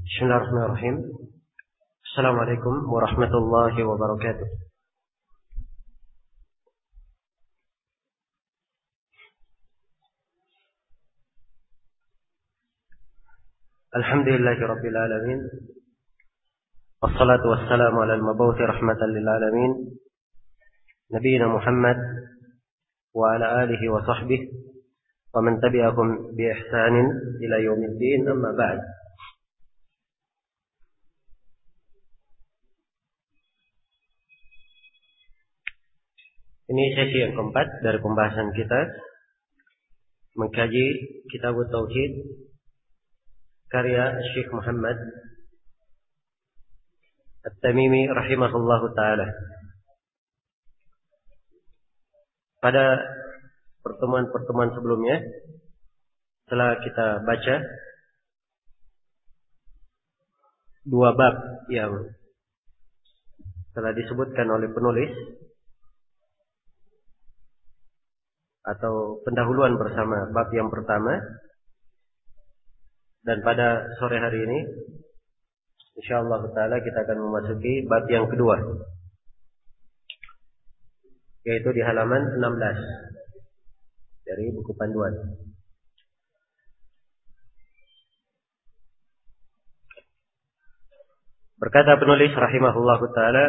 Bismillahirrahmanirrahim. Assalamualaikum warahmatullahi wabarakatuh. Alhamdulillahi rabbil alamin. Wassalatu wassalamu ala al-mabuthi rahmatan lil alamin. Nabiyyina Muhammad wa ala alihi wa sahbihi wa man tabi'ahum bi ihsanin ila yaumiddin, amma ba'd. Ini sesi yang keempat dari pembahasan kita mengkaji Kitab Tauhid karya Syekh Muhammad At-Tamimi rahimahullahu taala. Pada pertemuan-pertemuan sebelumnya telah kita baca dua bab yang telah disebutkan oleh penulis atau pendahuluan bersama bab yang pertama, dan pada sore hari ini insyaallah taala kita akan memasuki bab yang kedua, yaitu di halaman 16 dari buku panduan. Berkata penulis rahimahullahu taala,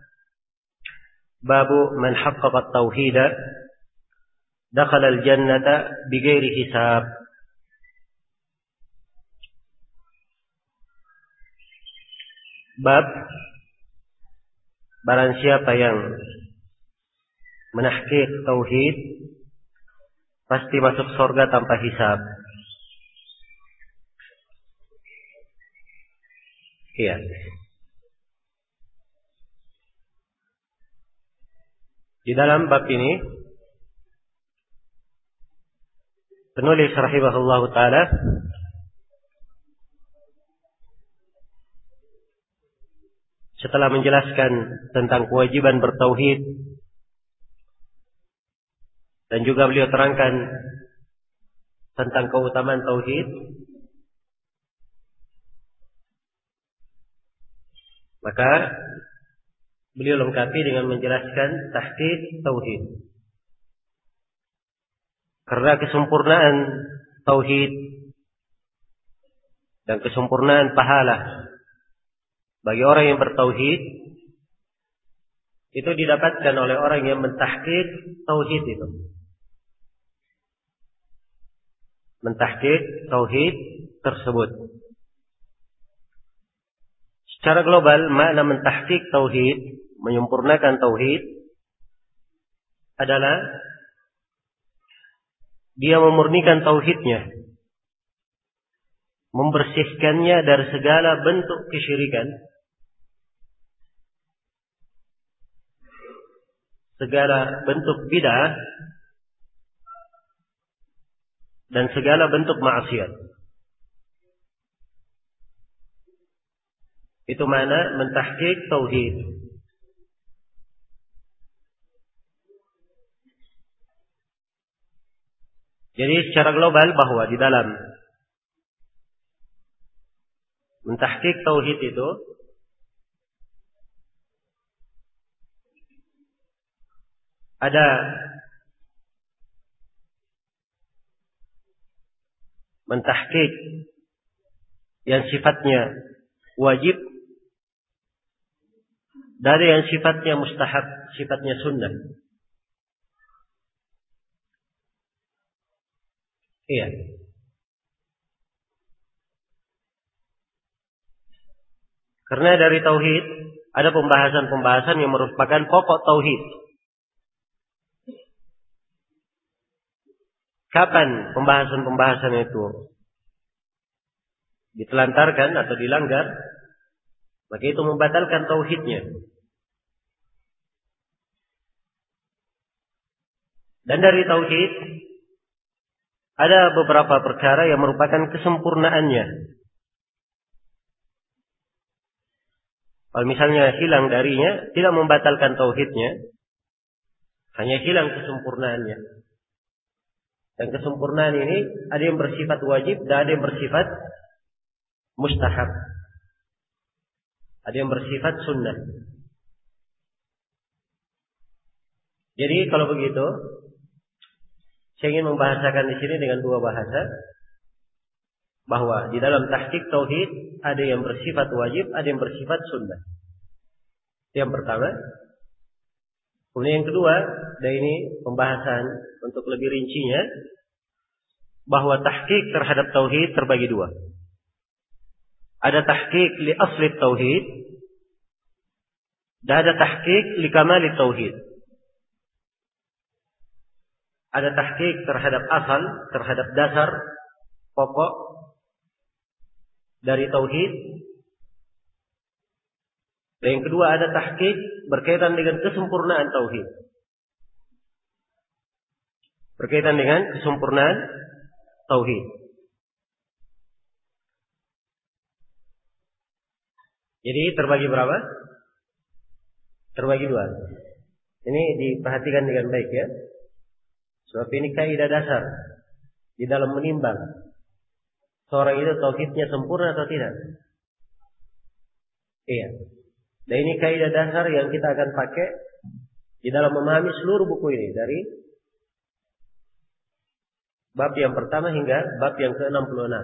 babu man haqqaqa at-tauhid dakhala al-jannata bighairi hisab. Bab barang siapa yang menahqiq tauhid pasti masuk surga tanpa hisab. Iya. Di dalam bab ini penulis rahimahullahu taala setelah menjelaskan tentang kewajiban bertauhid dan juga beliau terangkan tentang keutamaan tauhid, maka beliau lengkapi dengan menjelaskan tahqiq tauhid. Karena kesempurnaan tauhid dan kesempurnaan pahala bagi orang yang bertauhid itu didapatkan oleh orang yang mentahqiq tauhid itu. Mentahqiq tauhid tersebut. Secara global makna mentahqiq tauhid, menyempurnakan tauhid adalah dia memurnikan tauhidnya, membersihkannya dari segala bentuk kesyirikan, segala bentuk bid'ah, dan segala bentuk maksiat. Itu makna mentahqiq tauhid. Jadi secara global bahwa di dalam mentahqiq tauhid itu ada mentahqiq yang sifatnya wajib, dari yang sifatnya mustahab, sifatnya sunnah. Iya. Karena dari tauhid ada pembahasan-pembahasan yang merupakan pokok tauhid. Kapan pembahasan-pembahasan itu ditelantarkan atau dilanggar, maka itu membatalkan tauhidnya. Dan dari tauhid ada beberapa perkara yang merupakan kesempurnaannya. Kalau misalnya hilang darinya, tidak membatalkan tauhidnya, hanya hilang kesempurnaannya. Dan kesempurnaan ini ada yang bersifat wajib dan ada yang bersifat mustahab. ada yang bersifat sunnah. Jadi kalau begitu, saya ingin membahasakan di sini dengan dua bahasa, bahwa di dalam tahqiq tauhid ada yang bersifat wajib, ada yang bersifat sunnah. Yang pertama. Kemudian yang kedua, dan ini pembahasan untuk lebih rincinya, bahwa tahqiq terhadap tauhid terbagi dua. Ada tahqiq li asli tauhid, dan ada tahqiq li kamali tauhid. Ada tahqiq terhadap asal, terhadap dasar pokok dari tauhid. Dan yang kedua ada tahqiq berkaitan dengan kesempurnaan tauhid. Berkaitan dengan kesempurnaan tauhid. Jadi terbagi berapa? Terbagi dua. Ini diperhatikan dengan baik ya. Sebab ini kaidah dasar di dalam menimbang seorang itu tauhidnya sempurna atau tidak. Iya. Dan ini kaidah dasar yang kita akan pakai di dalam memahami seluruh buku ini, dari bab yang pertama hingga bab yang ke-66.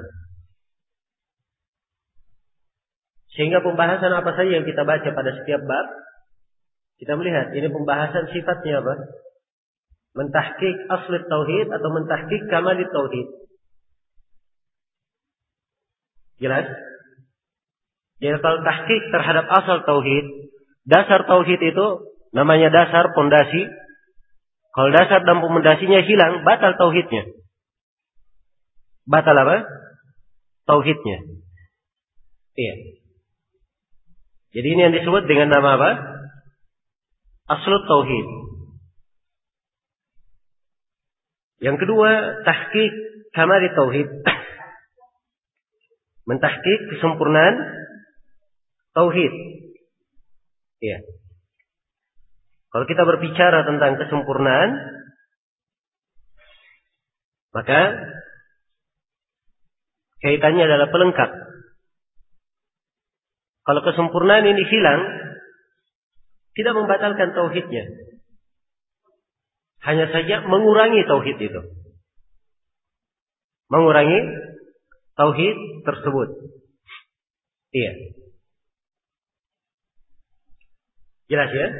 Sehingga pembahasan apa saja yang kita baca pada setiap bab, kita melihat ini pembahasan sifatnya apa? Mentahqiq asli tauhid atau mentahqiq kamali tauhid. Jelas? Jadi kalau tahqiq terhadap asal tauhid, dasar tauhid itu namanya dasar, pondasi. Kalau dasar dan pondasinya hilang, batal tauhidnya. Batal apa? Tauhidnya. Iya. Jadi ini yang disebut dengan nama apa? Aslut tauhid. Yang kedua, tahqiq kamali tauhid. Mentahqiq kesempurnaan tauhid. Iya. Kalau kita berbicara tentang kesempurnaan, maka kaitannya adalah pelengkap. Kalau kesempurnaan ini hilang, tidak membatalkan tauhidnya. Hanya saja mengurangi tauhid itu. Mengurangi tauhid tersebut. Iya. Jelas ya?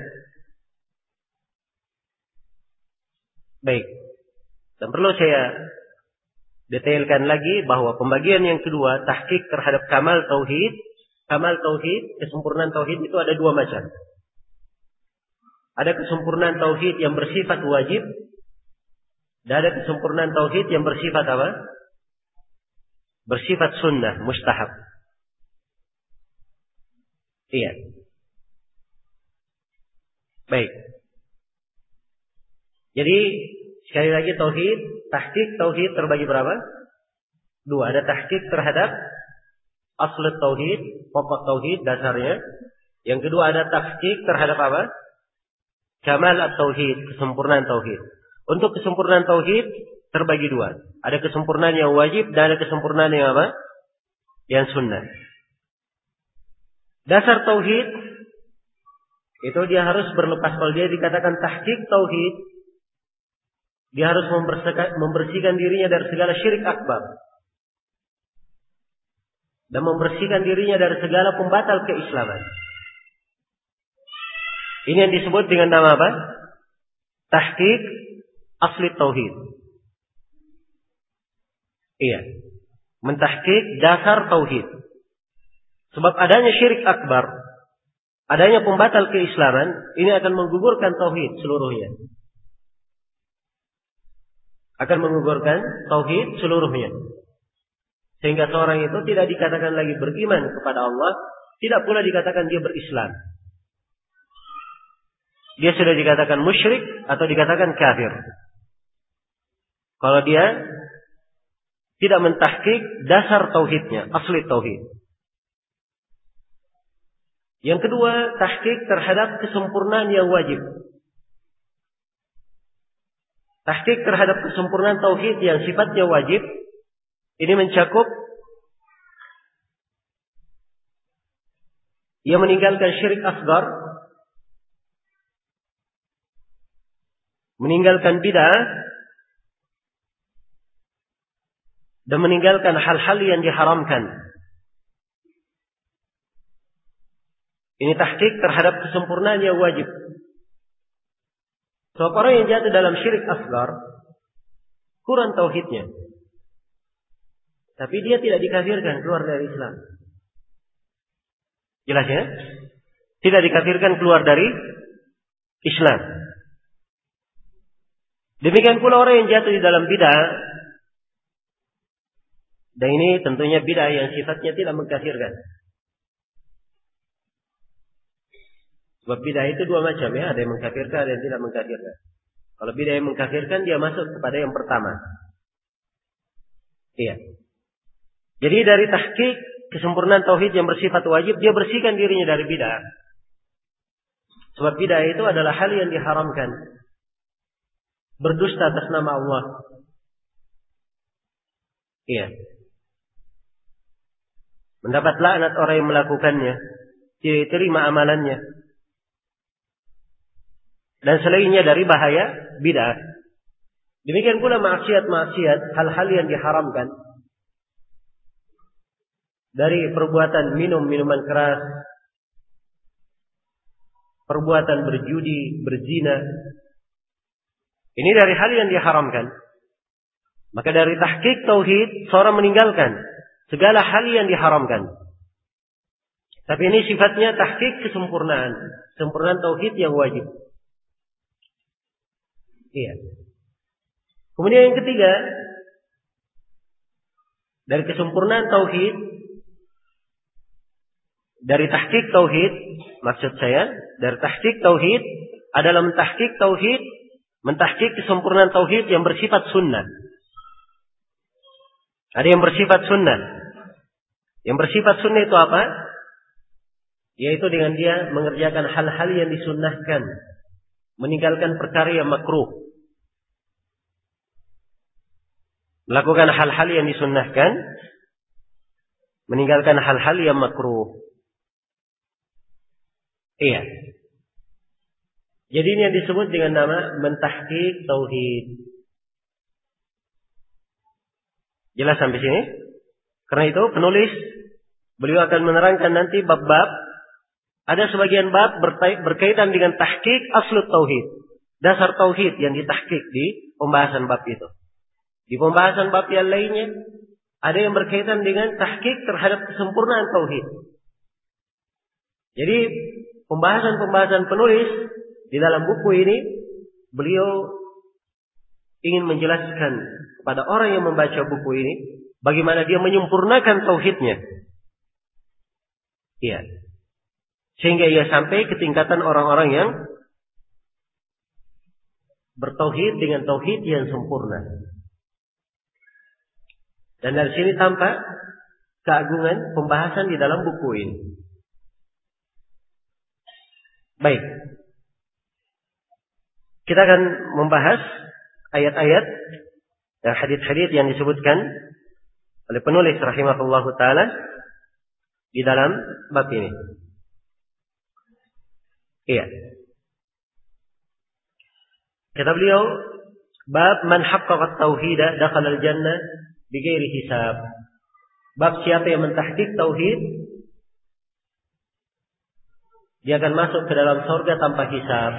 Baik. Dan perlu saya detailkan lagi bahwa pembagian yang kedua, tahqiq terhadap kamal tauhid, kesempurnaan tauhid itu ada dua macam. Ada kesempurnaan tauhid yang bersifat wajib, dan ada kesempurnaan tauhid yang bersifat apa? Bersifat sunnah, mustahab. Iya. Baik. Jadi sekali lagi tauhid, tahqiq tauhid terbagi berapa? Dua. Ada tahqiq terhadap asal tauhid, pokok tauhid dasarnya. Yang kedua ada tahqiq terhadap apa? Kamal at-tauhid, kesempurnaan tauhid. Untuk kesempurnaan tauhid terbagi dua. Ada kesempurnaan yang wajib dan ada kesempurnaan yang apa? Yang sunnah. Dasar tauhid itu dia harus berlepas. Kalau dia dikatakan tahqiq tauhid, dia harus membersihkan dirinya dari segala syirik akbar. Dan membersihkan dirinya dari segala pembatal keislaman. Ini yang disebut dengan nama apa? Tahqiq asli tauhid. Iya. Mentahqiq dasar tauhid. Sebab adanya syirik akbar, adanya pembatal keislaman, ini akan menggugurkan tauhid seluruhnya. Akan menggugurkan tauhid seluruhnya. Sehingga seorang itu tidak dikatakan lagi beriman kepada Allah, tidak pula dikatakan dia berislam. Dia sudah dikatakan musyrik atau dikatakan kafir. Kalau dia tidak mentahqiq dasar tauhidnya, asli tauhid. Yang kedua, tahqiq terhadap kesempurnaan yang wajib. Tahqiq terhadap kesempurnaan tauhid yang sifatnya wajib, ini mencakup ia meninggalkan syirik asgar, meninggalkan bid'ah, dan meninggalkan hal-hal yang diharamkan. Ini tahqiq terhadap kesempurnaan yang wajib. Sebab orang yang jatuh dalam syirik asgar, kurang tauhidnya. Tapi dia tidak dikafirkan, keluar dari Islam. Jelas ya? Tidak dikafirkan, keluar dari Islam. Demikian pula orang yang jatuh di dalam bid'ah, dan ini tentunya bid'ah yang sifatnya tidak mengkafirkan. Sebab bid'ah itu dua macam ya, ada yang mengkafirkan, ada yang tidak mengkafirkan. Kalau bid'ah yang mengkafirkan, dia masuk kepada yang pertama. Iya. Jadi dari tahqiq kesempurnaan tauhid yang bersifat wajib, dia bersihkan dirinya dari bid'ah. Sebab bid'ah itu adalah hal yang diharamkan. Berdusta atas nama Allah. Iya. Mendapat laknat orang yang melakukannya, tidak diterima amalannya. Dan selainnya dari bahaya bid'ah. Demikian pula maksiat-maksiat, hal-hal yang diharamkan. Dari perbuatan minum minuman keras, perbuatan berjudi, berzina. Ini dari hal yang diharamkan. Maka dari tahqiq tauhid, seorang meninggalkan segala hal yang diharamkan. Tapi ini sifatnya tahqiq kesempurnaan, kesempurnaan tauhid yang wajib. Iya. Kemudian yang ketiga, dari kesempurnaan tauhid, dari tahqiq tauhid, maksud saya, dari tahqiq tauhid adalah mentahqiq tauhid, mentahqiq kesempurnaan tauhid yang bersifat sunnah. Ada yang bersifat sunnah. Yang bersifat sunnah itu apa? Yaitu dengan dia mengerjakan hal-hal yang disunnahkan, meninggalkan perkara yang makruh. Melakukan hal-hal yang disunnahkan, meninggalkan hal-hal yang makruh. Iya. Jadi ini yang disebut dengan nama mentahqiq tauhid. Jelas sampai sini? Karena itu penulis beliau akan menerangkan nanti bab-bab. Ada sebagian bab berkaitan dengan tahqiq aslut tauhid. Dasar tauhid yang ditahqiq di pembahasan bab itu. Di pembahasan bab yang lainnya ada yang berkaitan dengan tahqiq terhadap kesempurnaan tauhid. Jadi pembahasan-pembahasan penulis di dalam buku ini, beliau ingin menjelaskan kepada orang yang membaca buku ini bagaimana dia menyempurnakan tauhidnya. Iya. Sehingga ia sampai ke tingkatan orang-orang yang bertauhid dengan tauhid yang sempurna. Dan dari sini tampak keagungan pembahasan di dalam buku ini. Baik. Kita akan membahas ayat-ayat dan hadits-hadits yang disebutkan oleh penulis rahimahullahu taala di dalam bab ini. Iya. Kata beliau, bab man haqqaqa at-tauhid dakhala al-jannah bighairi hisab. Bab siapa yang mentahqiq tauhid, dia akan masuk ke dalam surga tanpa hisab.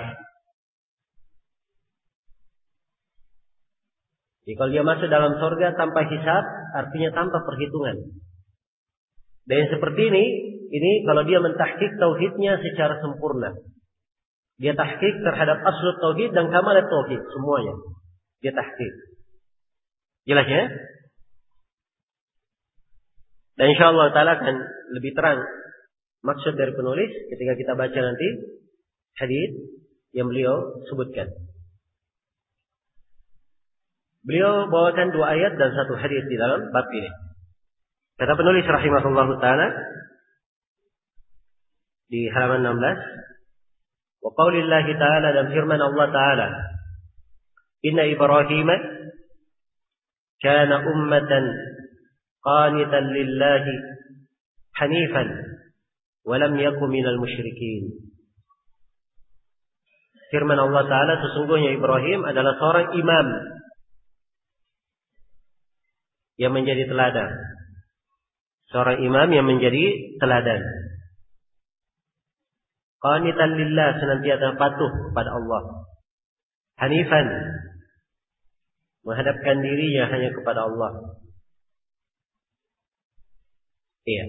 Jadi kalau dia masuk dalam surga tanpa hisab, artinya tanpa perhitungan. Dan seperti ini kalau dia mentahqiq tauhidnya secara sempurna. Dia tahqiq terhadap aslut tauhid dan kamalat tauhid, semuanya. Dia tahqiq. Jelas ya? Dan insyaallah taala akan lebih terang maksud dari penulis ketika kita baca nanti hadis yang beliau sebutkan. Beliau bawakan 2 ayat dan 1 hadis di dalam bab ini. Kata penulis rahimahullahu taala di halaman 16, wa qaulillahi ta'ala, dan firman Allah taala, inna Ibrahim kana ummatan qanitan lillahi hanifan Walam yaku minal musyrikin. Firman Allah Ta'ala, sesungguhnya Ibrahim adalah seorang imam yang menjadi teladan. Seorang imam yang menjadi teladan. Qanitan lillah, senantiasa patuh kepada Allah. Hanifan, menghadapkan dirinya hanya kepada Allah. Iya.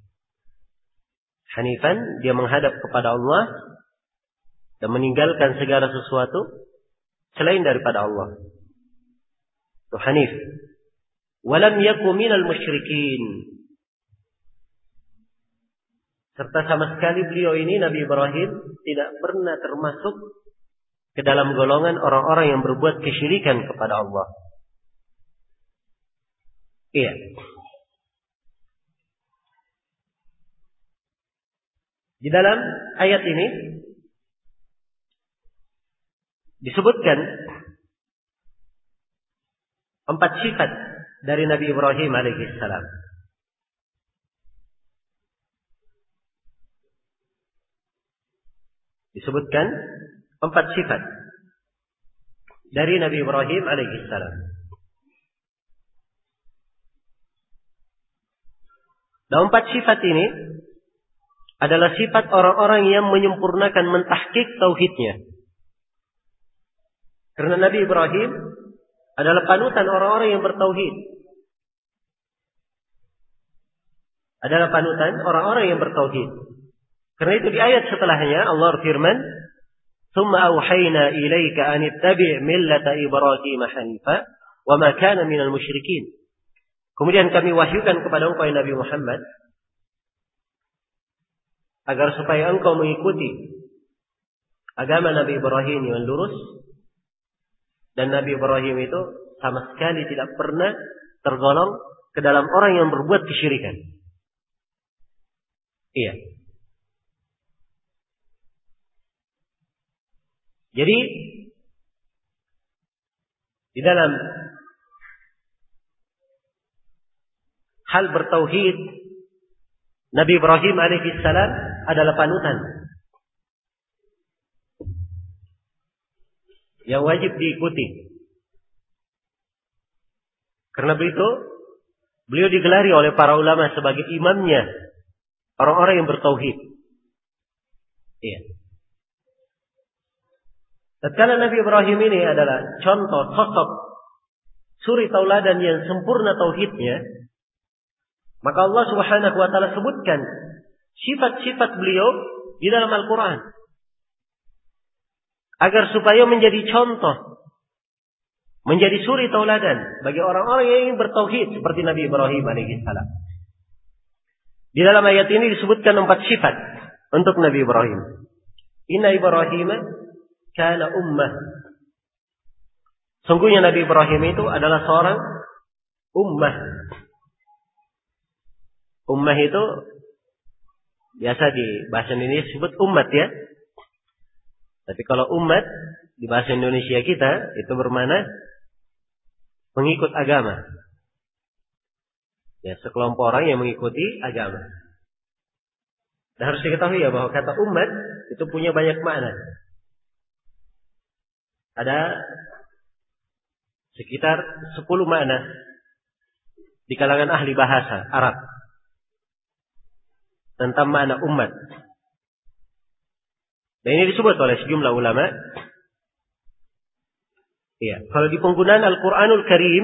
Hanifan, dia menghadap kepada Allah dan meninggalkan segala sesuatu selain daripada Allah. Itu Hanif. Walam yaku minal musyrikin. Serta sama sekali beliau ini, Nabi Ibrahim, tidak pernah termasuk ke dalam golongan orang-orang yang berbuat kesyirikan kepada Allah. Iya. Di dalam ayat ini disebutkan 4 sifat dari Nabi Ibrahim alaihissalam. Disebutkan 4 sifat dari Nabi Ibrahim alaihissalam. Dan 4 sifat ini adalah sifat orang-orang yang menyempurnakan, mentahqiq tauhidnya. Karena Nabi Ibrahim adalah panutan orang-orang yang bertauhid. Adalah panutan orang-orang yang bertauhid. Karena itu di ayat setelahnya Allah firman, "Tsumma auhayna ilaika an ittabi' millata Ibrahim hanifa wa ma kana minal musyrikin." Kemudian kami wahyukan kepada engkau Nabi Muhammad agar supaya engkau mengikuti agama Nabi Ibrahim yang lurus. Dan Nabi Ibrahim itu sama sekali tidak pernah tergolong ke dalam orang yang berbuat kesyirikan. Iya. Jadi di dalam hal bertauhid, Nabi Ibrahim alaihissalam adalah panutan yang wajib diikuti. Karena begitu, beliau digelari oleh para ulama sebagai imamnya orang-orang yang bertauhid. Iya. Tatkala Nabi Ibrahim ini adalah contoh sosok suri tauladan yang sempurna tauhidnya, maka Allah Subhanahu wa taala sebutkan sifat-sifat beliau di dalam Al-Qur'an agar supaya menjadi contoh, menjadi suri tauladan bagi orang-orang yang ingin bertauhid seperti Nabi Ibrahim alaihissalam. Di dalam ayat ini disebutkan 4 sifat untuk Nabi Ibrahim. Inna Ibrahim kana ummah. Sungguhnya Nabi Ibrahim itu adalah seorang ummah. Ummah itu biasa di bahasa Indonesia disebut umat ya. Tapi kalau umat di bahasa Indonesia kita itu bermakna mengikut agama. Ya, sekelompok orang yang mengikuti agama. Dan harus diketahui ya bahwa kata umat itu punya banyak makna. Ada sekitar 10 makna di kalangan ahli bahasa Arab tentang makna umat. Dan ini disebut oleh sejumlah ulama. Iya, kalau di penggunaan Al-Qur'anul Karim,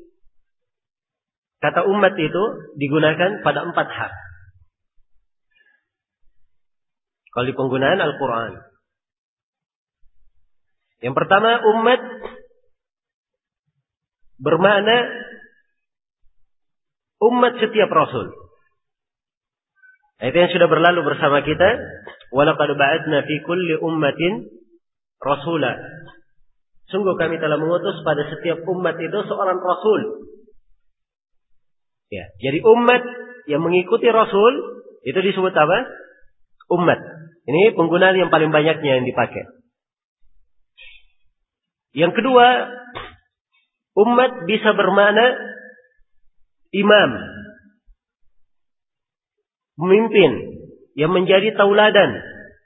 kata umat itu digunakan pada 4 hal. Kalau di penggunaan Al-Qur'an. Yang pertama, umat bermakna umat setiap rasul. Itu yang sudah berlalu bersama kita. Walaqad ba'atsna fi kulli ummatin rasula. Sungguh kami telah mengutus pada setiap umat itu seorang rasul. Ya, jadi umat yang mengikuti rasul itu disebut apa? Umat. Ini penggunaan yang paling banyaknya yang dipakai. Yang kedua, umat bisa bermakna imam, pemimpin. yang menjadi tauladan.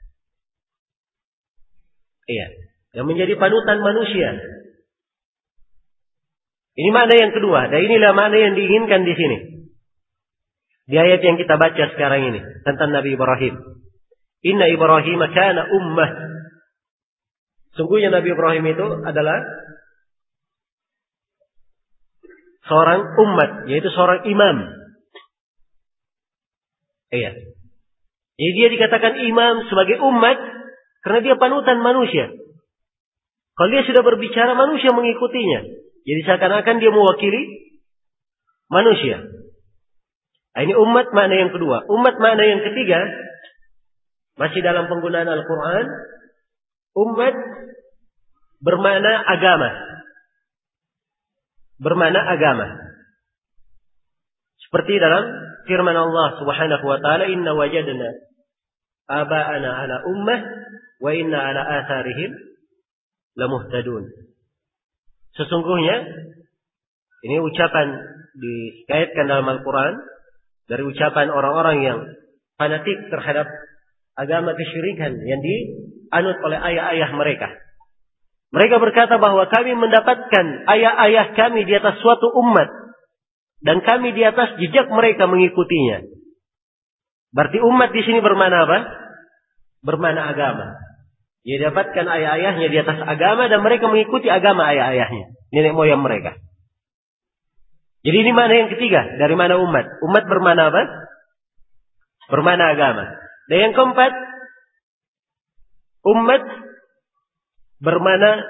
Iya, yang menjadi panutan manusia. Ini makna yang kedua, dan inilah makna yang diinginkan di sini. Di ayat yang kita baca sekarang ini tentang Nabi Ibrahim. Inna Ibrahim kana ummah. Sungguhnya Nabi Ibrahim itu adalah seorang umat, yaitu seorang imam. Iya. Jadi dia dikatakan imam sebagai umat karena dia panutan manusia. Kalau dia sudah berbicara, manusia mengikutinya. Jadi seakan-akan dia mewakili manusia. Nah, ini umat makna yang kedua. Umat makna yang ketiga, masih dalam penggunaan Al-Quran, umat bermakna agama. Bermakna agama. Seperti dalam firman Allah Subhanahu wa taala, "Inna wajadna aba'ana ala ummah wa inna ala atharihim lamuhtadun." Sesungguhnya ini ucapan dikaitkan dalam Al-Quran dari ucapan orang-orang yang fanatik terhadap agama kesyirikan yang dianut oleh ayah-ayah mereka. Mereka berkata bahwa kami mendapatkan ayah-ayah kami di atas suatu umat dan kami di atas jejak mereka mengikutinya. Berarti umat di sini bermakna apa? Bermakna agama. Dia dapatkan ayah-ayahnya di atas agama dan mereka mengikuti agama ayah-ayahnya, nenek moyang mereka. Jadi ini makna yang ketiga dari mana umat. Umat bermakna apa? Bermakna agama. Dan yang keempat, umat bermakna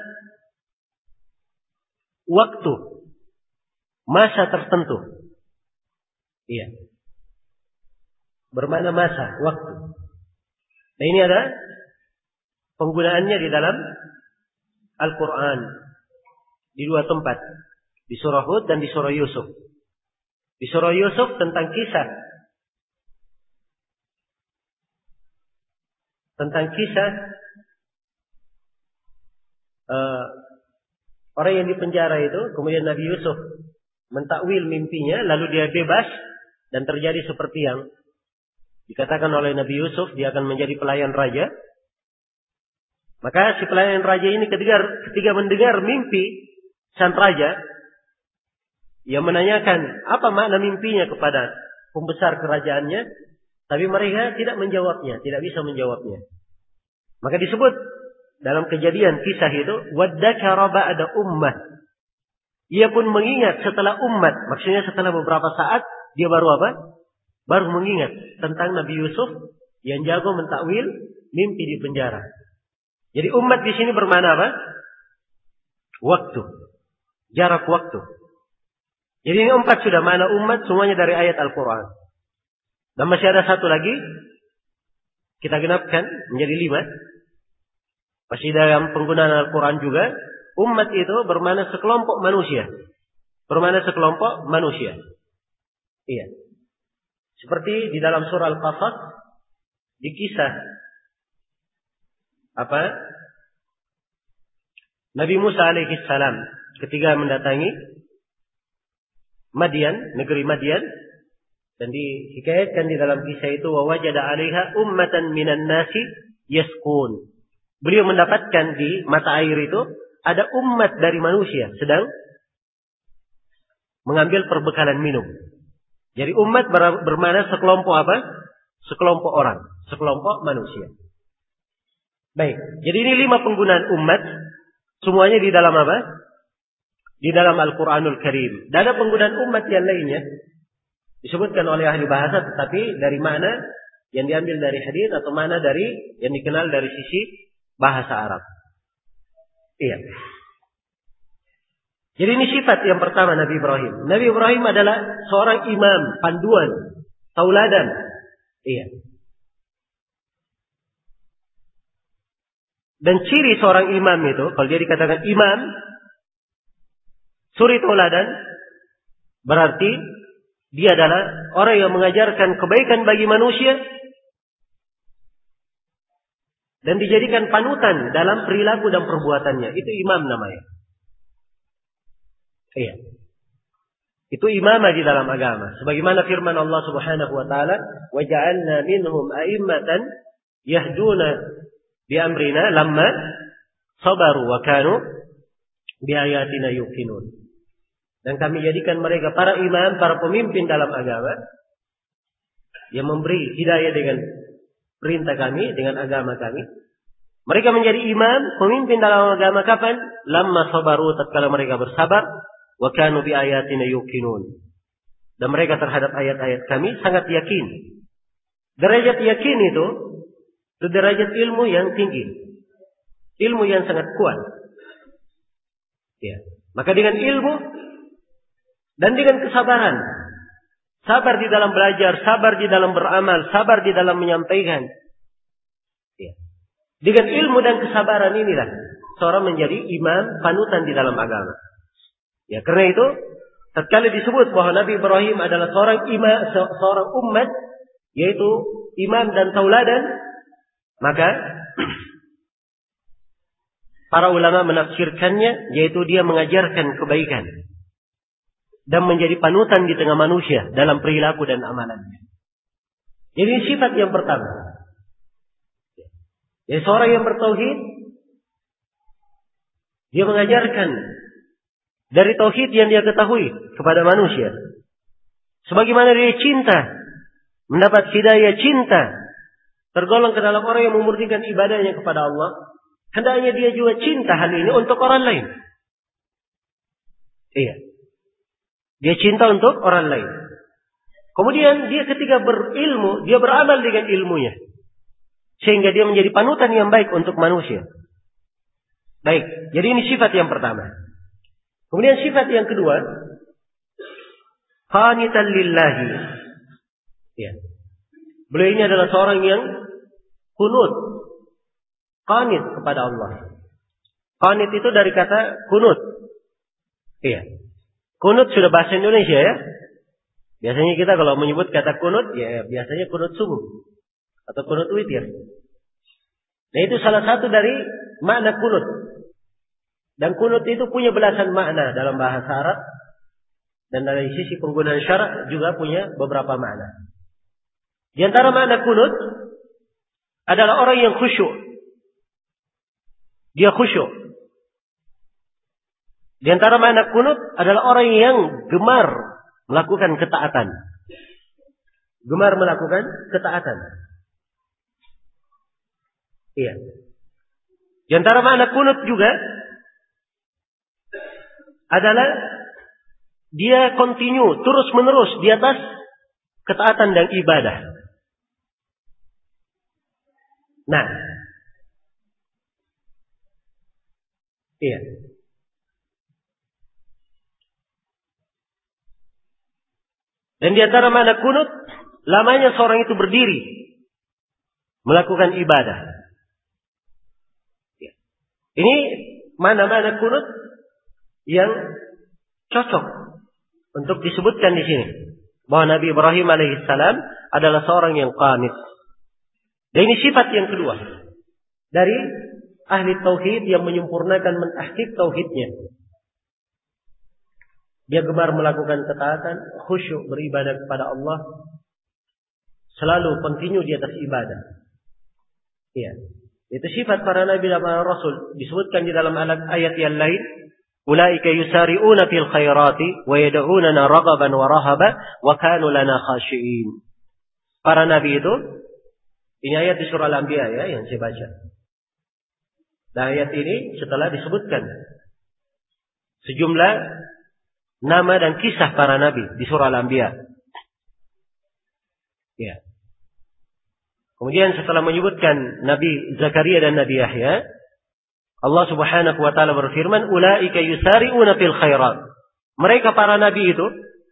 waktu, masa tertentu. Iya. Bermakna masa, waktu. Nah ini ada penggunaannya di dalam Al-Quran. Di dua tempat. Di surah Hud dan di surah Yusuf. Di surah Yusuf tentang kisah. Orang yang dipenjara itu, kemudian Nabi Yusuf mentakwil mimpinya, lalu dia bebas, dan terjadi seperti yang dikatakan oleh Nabi Yusuf, dia akan menjadi pelayan raja. Maka si pelayan raja ini ketika mendengar mimpi sang raja, ia menanyakan apa makna mimpinya kepada pembesar kerajaannya, tapi mereka tidak menjawabnya, tidak bisa menjawabnya. Maka disebut dalam kejadian kisah itu, waddakara ba'da ummah. Ia pun mengingat setelah umat, maksudnya setelah beberapa saat dia baru apa? Baru mengingat tentang Nabi Yusuf yang jago mentakwil mimpi di penjara. Jadi umat di sini bermakna apa? Waktu, jarak waktu. Jadi ini 4 sudah makna umat semuanya dari ayat Al-Quran. Dan masih ada satu lagi, kita genapkan menjadi 5. Masih dalam penggunaan Al-Quran juga, umat itu bermakna sekelompok manusia. Bermakna sekelompok manusia. Iya. Seperti di dalam surah Al-Qasas, di kisah Nabi Musa alaihi salam ketika mendatangi Madian, negeri Madian, dan dihikayatkan di dalam kisah itu, wa wajada 'alaiha ummatan minan nasi yasqun. Beliau mendapatkan di mata air itu ada umat dari manusia sedang mengambil perbekalan minum. Jadi umat bermakna sekelompok apa? Sekelompok orang, sekelompok manusia. Baik, jadi ini 5 penggunaan umat, semuanya di dalam apa? Di dalam Al-Quranul Karim. Dan ada penggunaan umat yang lainnya disebutkan oleh ahli bahasa, tetapi dari mana yang diambil dari hadis atau mana dari yang dikenal dari sisi bahasa Arab. Iya. Jadi ini sifat yang pertama Nabi Ibrahim. Nabi Ibrahim adalah seorang imam, panduan, tauladan. Iya. Dan ciri seorang imam itu, kalau dia dikatakan imam, suri tauladan, berarti dia adalah orang yang mengajarkan kebaikan bagi manusia dan dijadikan panutan dalam perilaku dan perbuatannya. Itu imam namanya. Iya. Itu imamah di dalam agama. Sebagaimana firman Allah Subhanahu wa taala, "Wa ja'alna minhum a'immatan yahduna bi amrina lamma sabaru wa kanu bi ayatina yuqinun." Dan kami jadikan mereka para imam, para pemimpin dalam agama yang memberi hidayah dengan perintah kami, dengan agama kami. Mereka menjadi imam, pemimpin dalam agama kapan? Lamma sabaru, tatkala mereka bersabar, wa kanu bi ayatina yuqinun. Dan mereka terhadap ayat-ayat kami sangat yakin. Derajat yakin itu derajat ilmu yang tinggi. Ilmu yang sangat kuat. Ya. Maka dengan ilmu dan dengan kesabaran, sabar di dalam belajar, sabar di dalam beramal, sabar di dalam menyampaikan. Ya. Dengan ilmu dan kesabaran inilah seorang menjadi imam panutan di dalam agama. Ya, karena itu tatkala disebut bahwa Nabi Ibrahim adalah seorang imam, seorang umat, yaitu imam dan tauladan, maka para ulama menafsirkannya yaitu dia mengajarkan kebaikan dan menjadi panutan di tengah manusia dalam perilaku dan amalannya. Jadi sifat yang pertama. Jadi seorang yang bertauhid, dia mengajarkan dari tauhid yang dia ketahui kepada manusia. Sebagaimana dia cinta, mendapat hidayah cinta, tergolong ke dalam orang yang memurnikan ibadahnya kepada Allah, hendaknya dia juga cinta hal ini untuk orang lain. Iya. Dia cinta untuk orang lain. Kemudian dia ketika berilmu, dia beramal dengan ilmunya. Sehingga dia menjadi panutan yang baik untuk manusia. Baik, jadi ini sifat yang pertama. Kemudian sifat yang kedua, qanitan lillahi. Ya. Beliau ini adalah seorang yang kunut, qanit kepada Allah. Qanit itu dari kata kunut. Iya. Kunut sudah bahasa Indonesia ya. Biasanya kita kalau menyebut kata kunut, ya biasanya kunut subuh atau kunut witir. Nah itu salah satu dari makna kunut. Dan kunut itu punya belasan makna dalam bahasa Arab. Dan dari sisi penggunaan syarak juga punya beberapa makna. Di antara makna kunut adalah orang yang khusyuk. Dia khusyuk. Di antara makna kunut adalah orang yang gemar melakukan ketaatan. Gemar melakukan ketaatan. Iya. Di antara makna kunut juga adalah dia continue, terus menerus di atas ketaatan dan ibadah. Nah, iya. Dan di antara makna kunut, lamanya seorang itu berdiri melakukan ibadah. Ini mana-mana kunut yang cocok untuk disebutkan di sini. Bahwa Nabi Ibrahim alaihissalam adalah seorang yang qanit. Dan ini sifat yang kedua dari ahli tauhid yang menyempurnakan mentahqiq tauhidnya. Dia gemar melakukan ketaatan, khusyuk beribadah kepada Allah, selalu continue di atas ibadah. Iya. Itu sifat para nabi dan para rasul disebutkan di dalam ayat yang lain, ulaika yusari'una fil khairati wa yad'unana raghaban wa rahaba wa kanu lana khashi'in. Para nabi itu, ini ayat di surah Al-Anbiya ya yang saya baca. Dan ayat ini setelah disebutkan sejumlah nama dan kisah para nabi di surah Al-Anbiya. Ya. Kemudian setelah menyebutkan Nabi Zakaria dan Nabi Yahya, Allah Subhanahu wa taala berfirman, "Ulaika yusari'una fil khairat." Mereka para nabi itu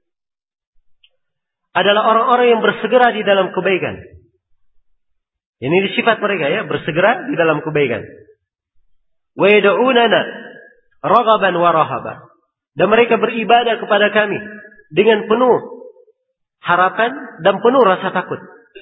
adalah orang-orang yang bersegera di dalam kebaikan. Ini sifat mereka ya, bersegera di dalam kebaikan. Wa yad'unana raghaban wa rahaba. Dan mereka beribadah kepada kami dengan penuh harapan dan penuh rasa takut.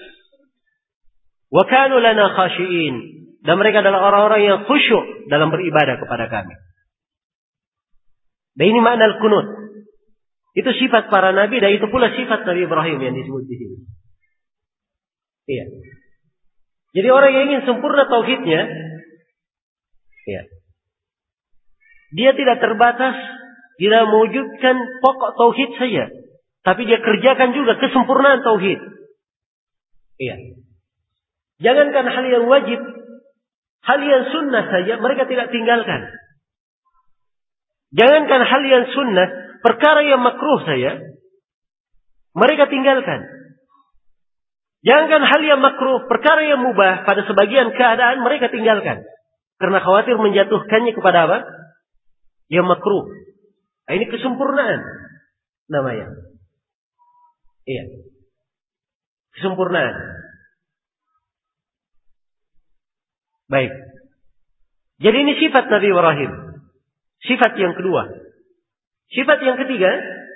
Wa kanu lana khashi'in. Dan mereka adalah orang-orang yang khusyuk dalam beribadah kepada kami. Dan ini makna al-kunut. Itu sifat para nabi dan itu pula sifat Nabi Ibrahim yang disebut di sini. Iya. Jadi orang yang ingin sempurna tauhidnya, ya, dia tidak terbatas tidak mewujudkan pokok tauhid saja, tapi dia kerjakan juga kesempurnaan tauhid. Iya. Jangankan hal yang wajib, hal yang sunnah saja mereka tidak tinggalkan. Jangankan hal yang sunnah, perkara yang makruh saja mereka tinggalkan. Jangankan hal yang makruh, perkara yang mubah pada sebagian keadaan mereka tinggalkan. Karena khawatir menjatuhkannya kepada apa? Yang makruh. Nah, ini kesempurnaan namanya. Iya. Kesempurnaan. Baik. Jadi ini sifat Nabi Ibrahim. Sifat yang kedua. Sifat yang ketiga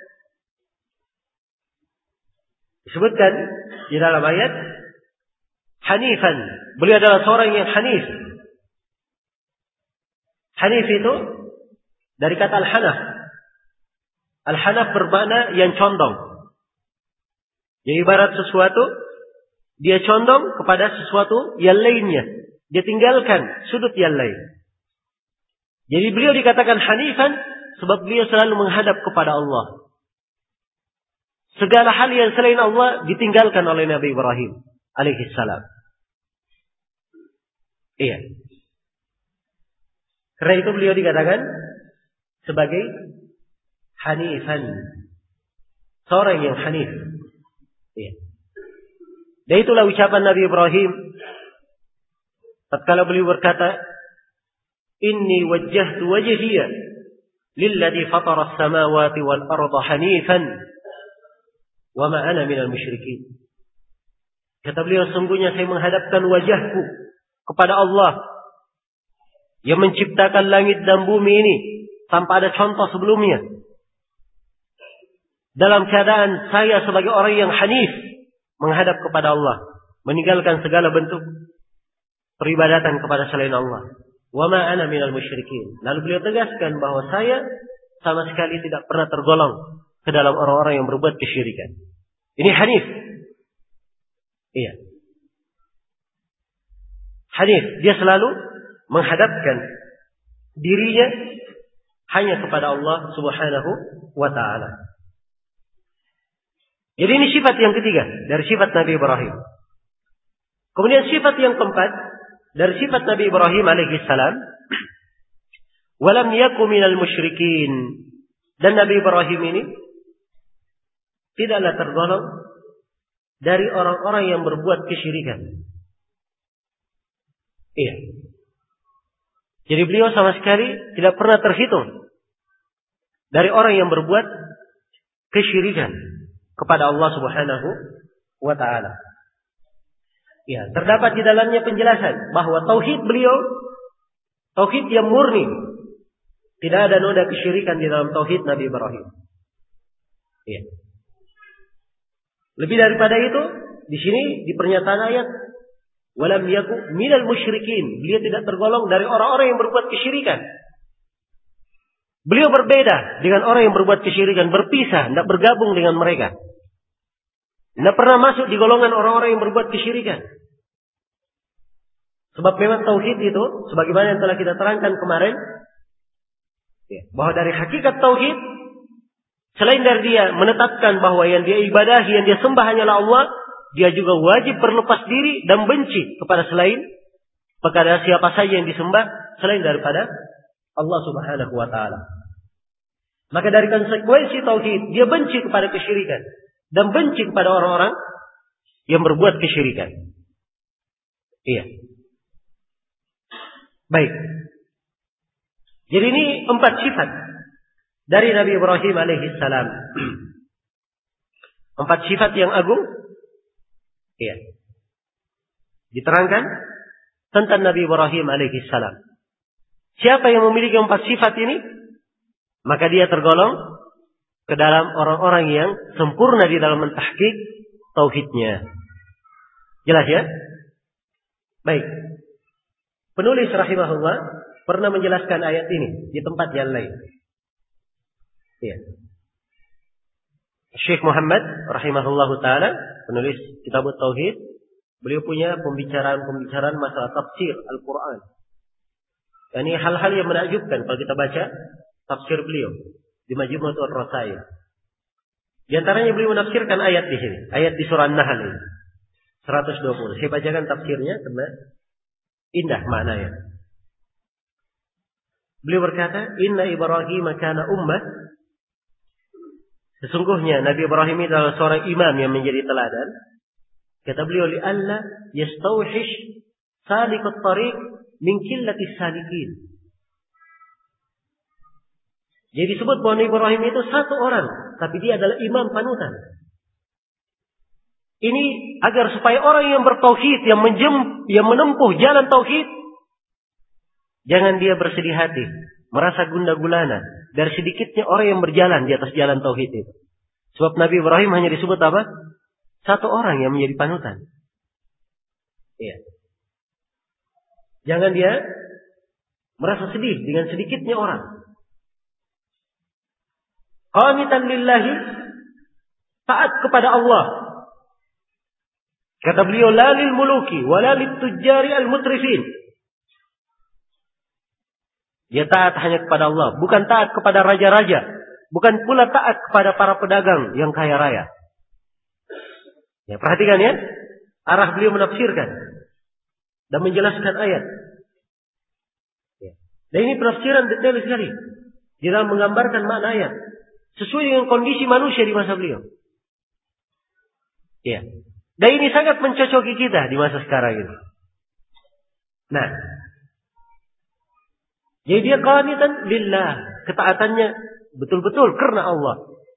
disebutkan di dalam ayat Hanifan. Beliau adalah seorang yang hanif. Hanif itu dari kata al-hanaf. Al-hanaf bermakna yang condong. Jadi ibarat sesuatu dia condong kepada sesuatu yang lainnya. Dia tinggalkan sudut yang lain. Jadi beliau dikatakan hanifan sebab beliau selalu menghadap kepada Allah. Segala hal yang selain Allah ditinggalkan oleh Nabi Ibrahim alaihi salam. Iya. Karena itu beliau dikatakan sebagai hanifan. Seorang yang hanif. Iya. Dan itulah ucapan Nabi Ibrahim tatkala beliau berkata, "Inni wajjahtu wajhiya lilladzi fatara as-samawati wal arda hanifan wa ma ana minal musyrikin." Kata beliau, sungguhnya saya menghadapkan wajahku kepada Allah yang menciptakan langit dan bumi ini tanpa ada contoh sebelumnya. Dalam keadaan saya sebagai orang yang hanif menghadap kepada Allah, meninggalkan segala bentuk peribadatan kepada selain Allah. Wa ma ana minal musyrikin. Lalu beliau tegaskan bahwa saya sama sekali tidak pernah tergolong ke dalam orang-orang yang berbuat kesyirikan. Ini hanif. Iya. Hanif, dia selalu menghadapkan dirinya hanya kepada Allah Subhanahu wa taala. Jadi ini sifat yang ketiga dari sifat Nabi Ibrahim. Kemudian sifat yang keempat dari sifat Nabi Ibrahim alaihi salam, walam yaku minal musyrikin. Dan Nabi Ibrahim ini tidaklah tergolong dari orang-orang yang berbuat kesyirikan. Iya. Jadi beliau sama sekali tidak pernah terhitung dari orang yang berbuat kesyirikan kepada Allah Subhanahu wa taala. Ya, terdapat di dalamnya penjelasan bahwa tauhid beliau tauhid yang murni. Tidak ada noda kesyirikan di dalam tauhid Nabi Ibrahim. Ya. Lebih daripada itu, di sini di pernyataan ayat walam yaku minal musyrikin. Beliau tidak tergolong dari orang-orang yang berbuat kesyirikan. Beliau berbeda dengan orang yang berbuat kesyirikan, berpisah, tidak bergabung dengan mereka. Tidak pernah masuk di golongan orang-orang yang berbuat kesyirikan. Sebab memang tauhid itu, sebagaimana yang telah kita terangkan kemarin, bahwa dari hakikat tauhid, selain dari dia menetapkan bahwa yang dia ibadahi, yang dia sembah hanyalah Allah, dia juga wajib berlepas diri dan benci kepada kepada siapa saja yang disembah selain daripada Allah Subhanahu wa taala. Maka dari konsekuensi tauhid, dia benci kepada kesyirikan dan benci kepada orang-orang yang berbuat kesyirikan. Iya. Baik. Jadi ini 4 sifat dari Nabi Ibrahim alaihi salam. 4 sifat yang agung. Iya. Diterangkan tentang Nabi Ibrahim alaihi salam. Siapa yang memiliki 4 sifat ini, maka dia tergolong ke dalam orang-orang yang sempurna di dalam mentahqiq tauhidnya. Jelas ya? Baik. Penulis rahimahullah pernah menjelaskan ayat ini di tempat yang lain. Ya. Syekh Muhammad rahimahullahu taala, penulis Kitab Tauhid, beliau punya pembicaraan masalah tafsir Al-Qur'an. Ini hal-hal yang menakjubkan kalau kita baca tafsir beliau di Majmu'atul Rasail. Di antaranya beliau menafsirkan ayat di sini, ayat di surah An-Nahl ini. 120. Saya bacakan tafsirnya karena indah maknanya. Beliau berkata, "Inna Ibrahim kana ummah." Sesungguhnya Nabi Ibrahim itu adalah seorang imam yang menjadi teladan. Kata beliau, "Li'alla yastawhish salikut tariq min qillati salikin." Jadi disebut bahwa Nabi Ibrahim itu satu orang, tapi dia adalah imam panutan. Ini agar supaya orang yang bertauhid, yang menempuh jalan tauhid, jangan dia bersedih hati, merasa gundah gulana dari sedikitnya orang yang berjalan di atas jalan tauhid itu. Sebab Nabi Ibrahim hanya disebut apa? Satu orang yang menjadi panutan. Iya. Jangan dia merasa sedih dengan sedikitnya orang. Qanitan lillahi, taat kepada Allah. Kata beliau, la lil muluki wala lit tujjari al mutrifin. Dia taat hanya kepada Allah, bukan taat kepada raja-raja, bukan pula taat kepada para pedagang yang kaya raya. Ya, perhatikan ya, arah beliau menafsirkan dan menjelaskan ayat. Ya. Dan ini penafsiran detail sekali di dalam menggambarkan makna ayat sesuai dengan kondisi manusia di masa beliau. Ya. Dan ini sangat mencocoki kita di masa sekarang ini. Nah, jadi dia qanitan lillah, ketaatannya betul-betul karena Allah.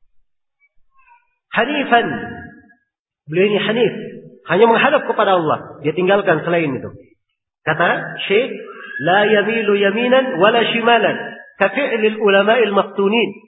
Hanifan, beliau ini hanif, hanya menghadap kepada Allah, dia tinggalkan selain itu. Kata Syekh, la yamilu yaminan wala shimalan, ka fi'lil ulama'il maftunin.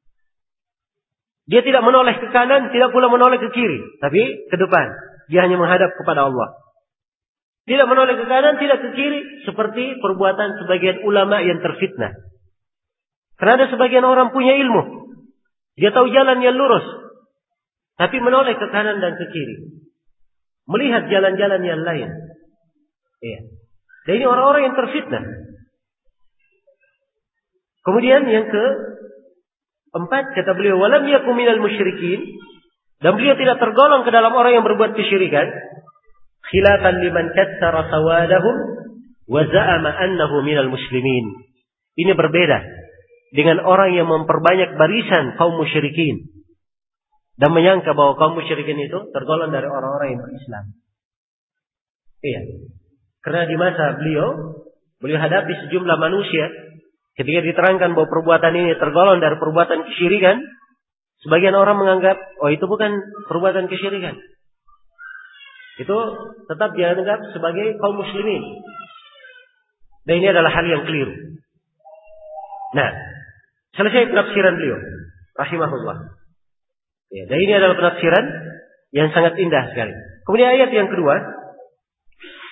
Dia tidak menoleh ke kanan, tidak pula menoleh ke kiri, tapi ke depan. Dia hanya menghadap kepada Allah. Tidak menoleh ke kanan, tidak ke kiri, seperti perbuatan sebagian ulama yang terfitnah. Karena ada sebagian orang punya ilmu, dia tahu jalan yang lurus, tapi menoleh ke kanan dan ke kiri, melihat jalan-jalan yang lain. Iya. Dan ini orang-orang yang terfitnah. Kemudian yang keempat, kata beliau, walam yakum minal musyrikin, dan beliau tidak tergolong ke dalam orang yang berbuat kesyirikan. Khilafan liman katsara sawadahum wa za'ama annahu minal muslimin. Ini berbeda dengan orang yang memperbanyak barisan kaum musyrikin dan menyangka bahwa kaum musyrikin itu tergolong dari orang-orang yang berislam. Iya. Karena di masa beliau hadapi sejumlah manusia ketika diterangkan bahwa perbuatan ini tergolong dari perbuatan kesyirikan, sebagian orang menganggap, oh itu bukan perbuatan kesyirikan. Itu tetap dianggap sebagai kaum muslimin. Dan ini adalah hal yang keliru. Nah, selesai penafsiran beliau, rahimahullah. Ya, dan ini adalah penafsiran yang sangat indah sekali. Kemudian ayat yang kedua,